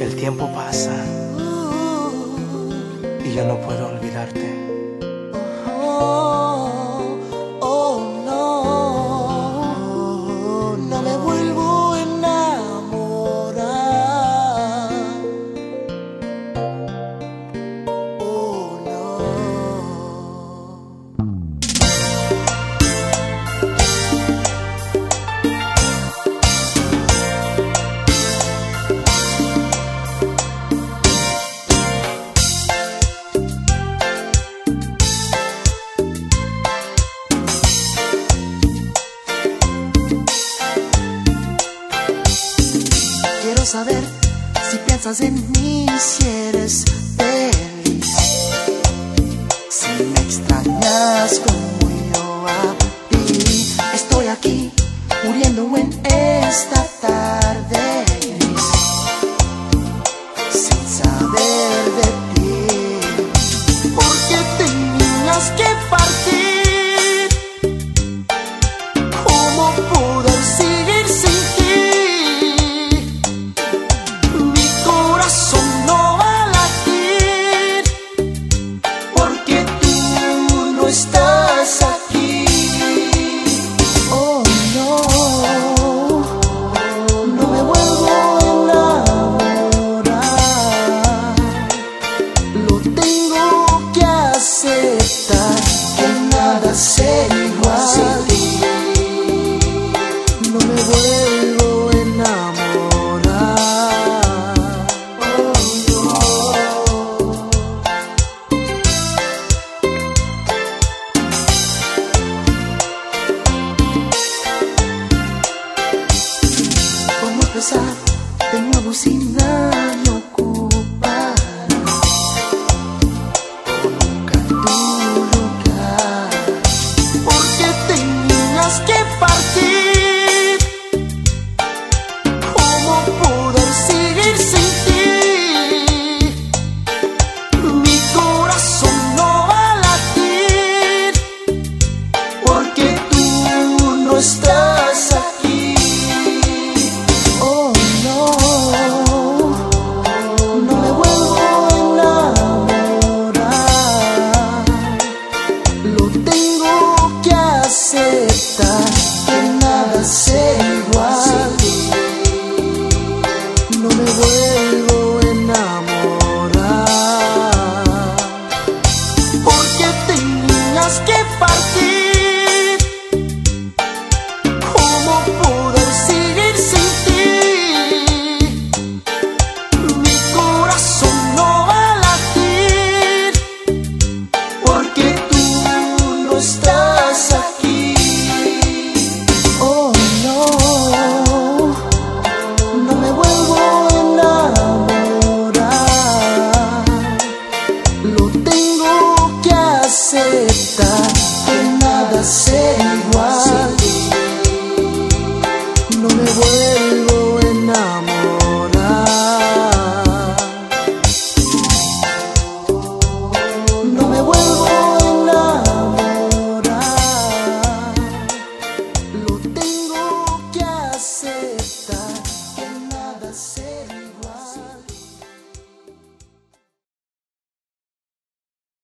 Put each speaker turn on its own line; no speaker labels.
El tiempo pasa y yo no puedo olvidarte.
No me vuelvo a enamorar. Oh, no. Quiero saber si piensas en mí, si eres feliz, si me extrañas como yo a ti. Estoy aquí muriendo en esta tarde gris, sin saber de ti. ¿Por qué tenías que partir? ¿Cómo poder seguir sin ti? Estás aquí. Oh, no, no me vuelvo a enamorar. Lo tengo que aceptar, que nada será igual sin ti. No me vuelvo a enamorar. Oh, no. De nuevo sin nada ocupar nunca tu lugar. ¿Por qué tenías que partir? ¿Cómo poder seguir sin ti? Mi corazón no va a latir, porque tú no estás aquí. Aceptar que nada sea igual sin ti. No me vuelvo a enamorar. ¿Por qué tenías que partir? ¿Cómo poder seguir sin ti? Mi corazón no va a latir, porque tú no estás aquí. Aceptar que nada será